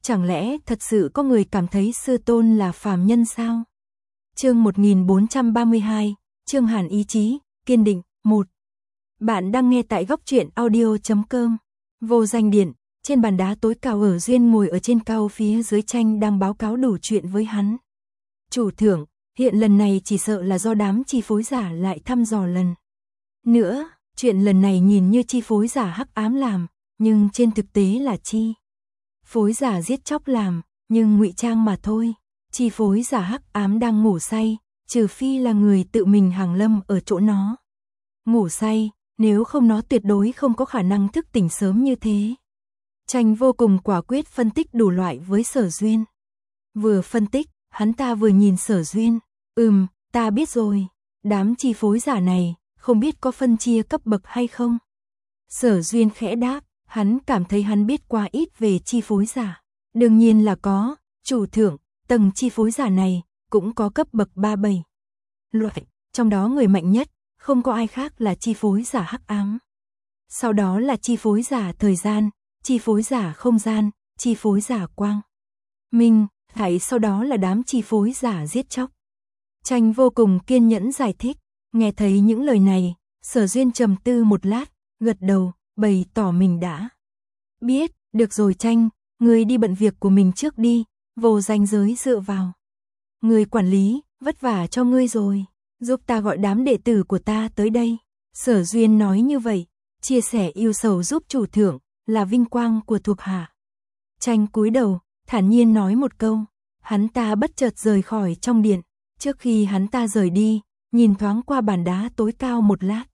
Chẳng lẽ thật sự có người cảm thấy sư tôn là phàm nhân sao? Chương 1432, Trương Hàn ý chí, kiên định, 1. Bạn đang nghe tại góc truyện audio.com. Vô danh điện, trên bàn đá tối cao ở Duyên ngồi ở trên cao phía dưới Tranh đang báo cáo đủ chuyện với hắn. Chủ thượng, hiện lần này chỉ sợ là do đám chi phối giả lại thăm dò lần nữa, chuyện lần này nhìn như chi phối giả hắc ám làm, nhưng trên thực tế là chi phối giả giết chóc làm, nhưng ngụy trang mà thôi. Chi phối giả hắc ám đang ngủ say, trừ phi là người tự mình hàng lâm ở chỗ nó ngủ say, nếu không nó tuyệt đối không có khả năng thức tỉnh sớm như thế. Tranh vô cùng quả quyết phân tích đủ loại với Sở Duyên. Vừa phân tích, hắn ta vừa nhìn Sở Duyên. Ta biết rồi, đám chi phối giả này, không biết có phân chia cấp bậc hay không? Sở Duyên khẽ đáp, hắn cảm thấy hắn biết quá ít về chi phối giả. Đương nhiên là có, chủ thượng, tầng chi phối giả này, cũng có cấp bậc 37 loại, trong đó người mạnh nhất, không có ai khác là chi phối giả hắc ám. Sau đó là chi phối giả thời gian, chi phối giả không gian, chi phối giả quang minh, sau đó là đám chi phối giả giết chóc. Tranh vô cùng kiên nhẫn giải thích, nghe thấy những lời này, Sở Duyên trầm tư một lát, gật đầu, bày tỏ mình đã biết. Được rồi Tranh, ngươi đi bận việc của mình trước đi, vô danh giới dựa vào người quản lý, vất vả cho ngươi rồi, giúp ta gọi đám đệ tử của ta tới đây. Sở Duyên nói như vậy, chia sẻ yêu sầu giúp chủ thượng, là vinh quang của thuộc hạ. Tranh cúi đầu, thản nhiên nói một câu, hắn ta bất chợt rời khỏi trong điện. Trước khi hắn ta rời đi, nhìn thoáng qua bàn đá tối cao một lát.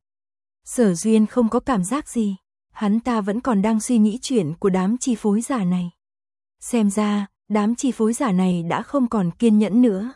Sở Duyên không có cảm giác gì, hắn ta vẫn còn đang suy nghĩ chuyện của đám chi phối giả này. Xem ra, đám chi phối giả này đã không còn kiên nhẫn nữa.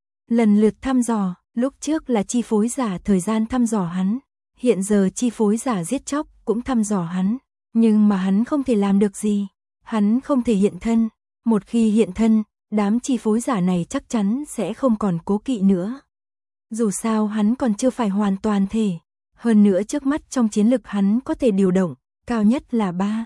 Lần lượt thăm dò, lúc trước là chi phối giả thời gian thăm dò hắn, hiện giờ chi phối giả giết chóc cũng thăm dò hắn, nhưng mà hắn không thể làm được gì, hắn không thể hiện thân, một khi hiện thân, đám chi phối giả này chắc chắn sẽ không còn cố kỵ nữa. Dù sao hắn còn chưa phải hoàn toàn thể, hơn nữa trước mắt trong chiến lực hắn có thể điều động, cao nhất là 3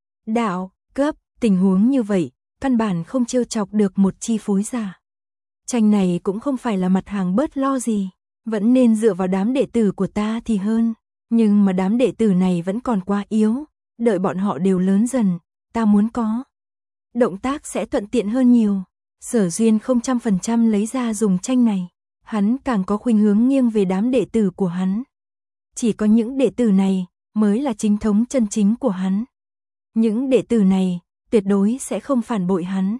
đạo cấp, tình huống như vậy, căn bản không trêu chọc được một chi phối giả. Tranh này cũng không phải là mặt hàng bớt lo gì, vẫn nên dựa vào đám đệ tử của ta thì hơn, nhưng mà đám đệ tử này vẫn còn quá yếu, đợi bọn họ đều lớn dần, ta muốn có động tác sẽ thuận tiện hơn nhiều. Sở Duyên không 100% lấy ra dùng Tranh này, hắn càng có khuynh hướng nghiêng về đám đệ tử của hắn. Chỉ có những đệ tử này mới là chính thống chân chính của hắn. Những đệ tử này tuyệt đối sẽ không phản bội hắn.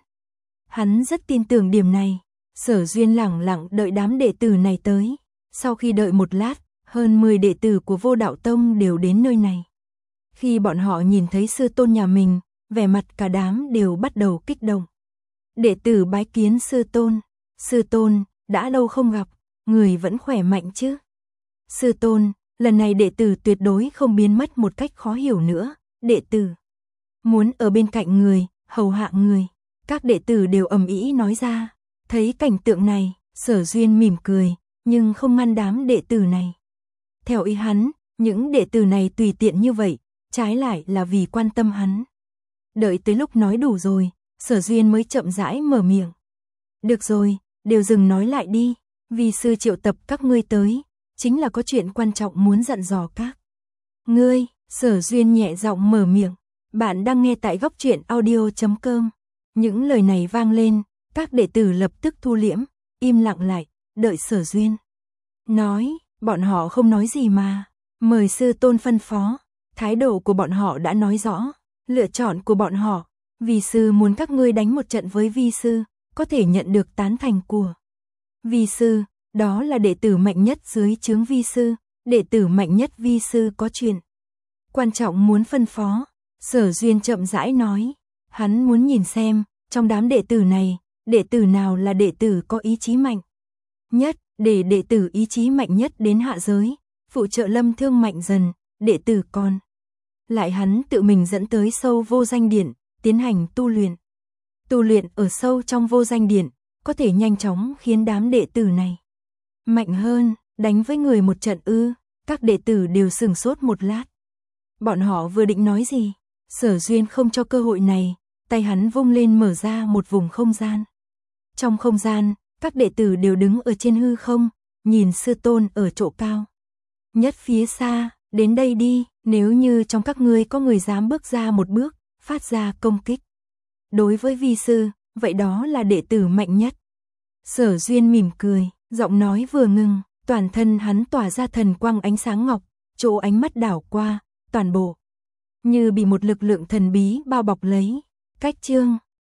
Hắn rất tin tưởng điểm này. Sở Duyên lẳng lặng đợi đám đệ tử này tới. Sau khi đợi một lát, hơn 10 đệ tử của Vô Đạo Tông đều đến nơi này. Khi bọn họ nhìn thấy sư tôn nhà mình, vẻ mặt cả đám đều bắt đầu kích động. Đệ tử bái kiến sư tôn. Sư tôn, đã lâu không gặp, người vẫn khỏe mạnh chứ? Sư tôn, lần này đệ tử tuyệt đối không biến mất một cách khó hiểu nữa. Đệ tử muốn ở bên cạnh người, hầu hạ người. Các đệ tử đều ầm ĩ nói ra. Thấy cảnh tượng này, Sở Duyên mỉm cười, nhưng không ngăn đám đệ tử này. Theo ý hắn, những đệ tử này tùy tiện như vậy, trái lại là vì quan tâm hắn. Đợi tới lúc nói đủ rồi, Sở Duyên mới chậm rãi mở miệng. Được rồi, đều dừng nói lại đi, vì sư triệu tập các ngươi tới, chính là có chuyện quan trọng muốn dặn dò các ngươi. Sở Duyên nhẹ giọng mở miệng. Bạn đang nghe tại góc truyện audio.com. Những lời này vang lên, các đệ tử lập tức thu liễm, im lặng lại, đợi Sở Duyên nói. Bọn họ không nói gì mà, mời sư tôn phân phó. Thái độ của bọn họ đã nói rõ, lựa chọn của bọn họ, vi sư muốn các ngươi đánh một trận với vi sư, có thể nhận được tán thành của vi sư, đó là đệ tử mạnh nhất dưới trướng vi sư, đệ tử mạnh nhất vi sư có chuyện quan trọng muốn phân phó. Sở Duyên chậm rãi nói, hắn muốn nhìn xem, trong đám đệ tử này, đệ tử nào là đệ tử có ý chí mạnh nhất, để đệ tử ý chí mạnh nhất đến hạ giới, phụ trợ Lâm Thương mạnh dần, đệ tử còn lại hắn tự mình dẫn tới sâu vô danh điện, tiến hành tu luyện. Tu luyện ở sâu trong vô danh điện, có thể nhanh chóng khiến đám đệ tử này mạnh hơn. Đánh với người một trận ư? Các đệ tử đều sửng sốt một lát. Bọn họ vừa định nói gì, Sở Duyên không cho cơ hội này, tay hắn vung lên mở ra một vùng không gian. Trong không gian, các đệ tử đều đứng ở trên hư không, nhìn sư tôn ở chỗ cao nhất phía xa, đến đây đi, nếu như trong các ngươi có người dám bước ra một bước, phát ra công kích. Đối với vi sư, vậy đó là đệ tử mạnh nhất. Sở Duyên mỉm cười, giọng nói vừa ngừng, toàn thân hắn tỏa ra thần quang ánh sáng ngọc, chỗ ánh mắt đảo qua, toàn bộ như bị một lực lượng thần bí bao bọc lấy. Cách chương